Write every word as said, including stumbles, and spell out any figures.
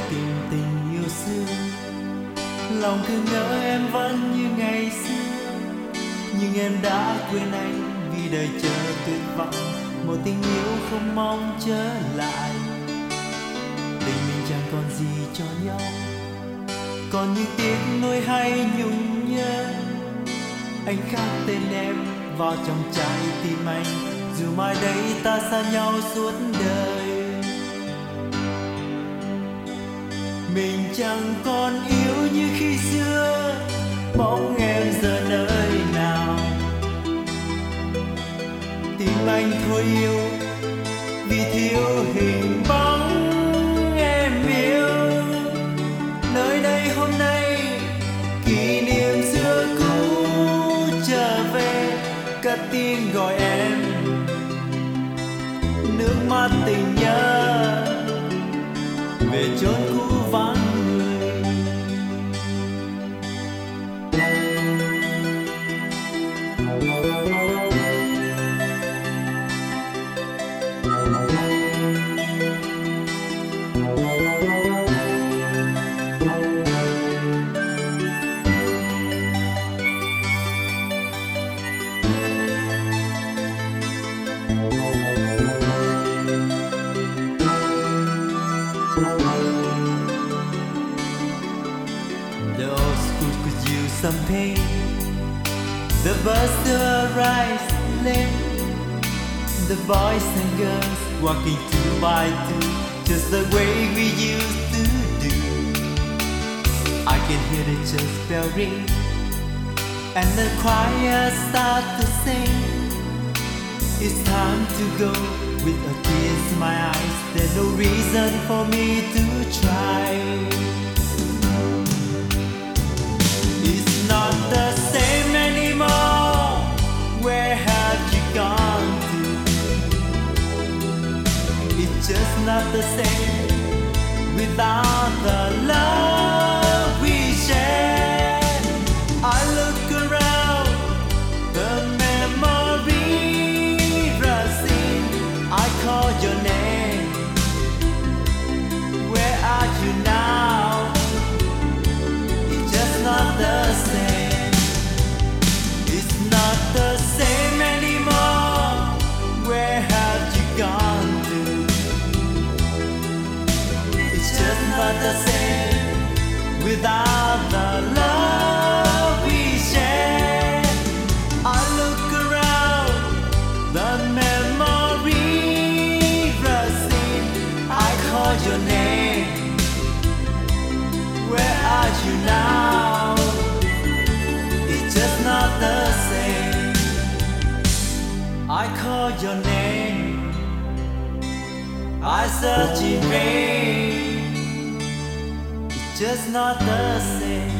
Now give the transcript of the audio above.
tìm tình yêu xưa. Lòng cứ ngỡ em vẫn như ngày xưa, nhưng em đã quên anh vì đời chờ tuyệt vọng một tình yêu không mong trở lại. Tình mình chẳng còn gì cho nhau, còn những tiếng nuối hay nhung nhớ. Anh khắc tên em vào trong trái tim anh, dù mai đây ta xa nhau suốt đời. Mình chẳng còn yêu như khi xưa, bóng em giờ nơi nào. Tim anh thôi yêu vì thiếu hình bóng em yêu. Nơi đây hôm nay kỷ niệm xưa cũ trở về, cất tiếng gọi em, nước mắt tình nhớ về chốn cũ vắng người. The old school could use some pain. The bus still arrives late. The boys and girls walking two by two, just the way we used to do. I can hear the church bell ring, and the choir start to sing. It's time to go with a tears in my eyes. There's no reason for me to try. It's not the same anymore. Where have you gone to? It's just not the same without the love we share. I look around, the memory rushing. I call your name. Where are you now? It's just not the same. It's not the same anymore. Where have you gone to? It's just not the same without the love we share. I look around, the memory rushing. I call your name. Where are you now? It's just not the same. I call your name, I search in vain. It's just not the same.